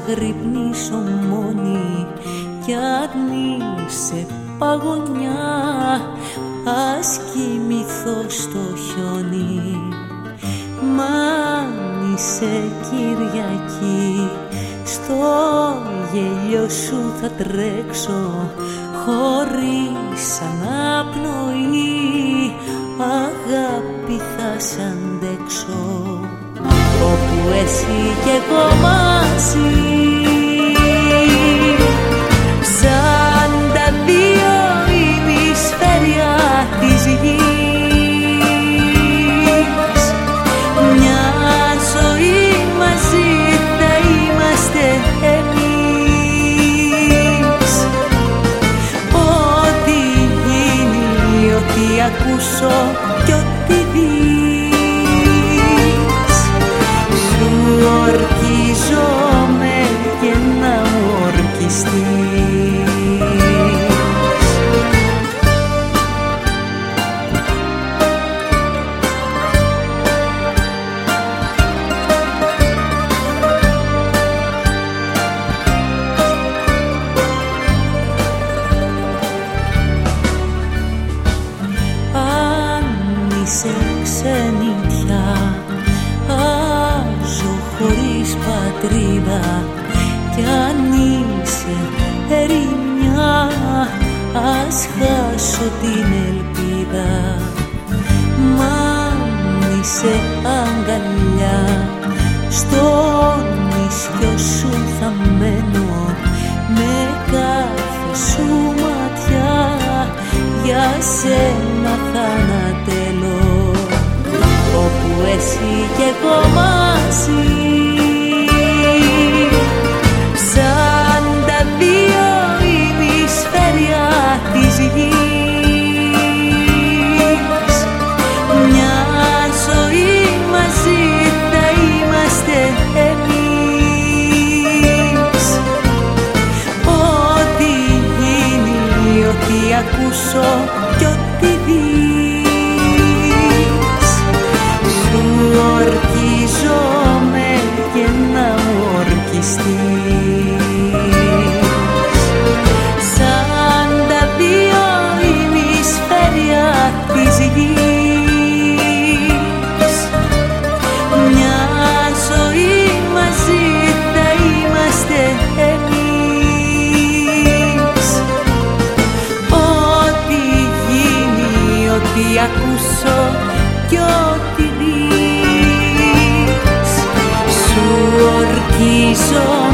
αγρυπνήσω μόνη κι αν είσαι παγωνιά, ας κοιμηθώ στο χιόνι. Μα αν είσαι Κυριακή, στο γέλιο σου θα τρέξω χωρίς αναπνοή. Αγάπη θα σ' αντέξω όπου εσύ κι εγώ μαζί, σαν τα δύο ημισφαίρια της γης. Μια ζωή μαζί θα είμαστε εμείς. Ό,τι γίνει, ό,τι ακούσω κι ό,τι δεις, σου ορκίζομαι και να μου ορκιστείς. Είσαι ξενιτιά, άζω χωρίς πατρίδα, κι αν είσαι ερημιά, ας χάσω την ελπίδα. Μα αν είσαι αγκαλιά, στο νησιό σου θα μένω, με κάθε σου ματιά για σένα θα ανατέλω, όπου εσύ κι εγώ μαζί, σαν τα δύο ημισφαίρια της γης. Μια ζωή μαζί θα είμαστε εμείς. Ό,τι γίνει, ό,τι ακούσω κι ό,τι δεις, σου ορκίζομαι και να μου ορκιστείς. Σαν τα δύο ημισφαίρια της γης. Μια ζωή μαζί θα είμαστε εμείς. Ό,τι γίνει, ό,τι ακούσω κι ό,τι δεις, σου ορκίζομαι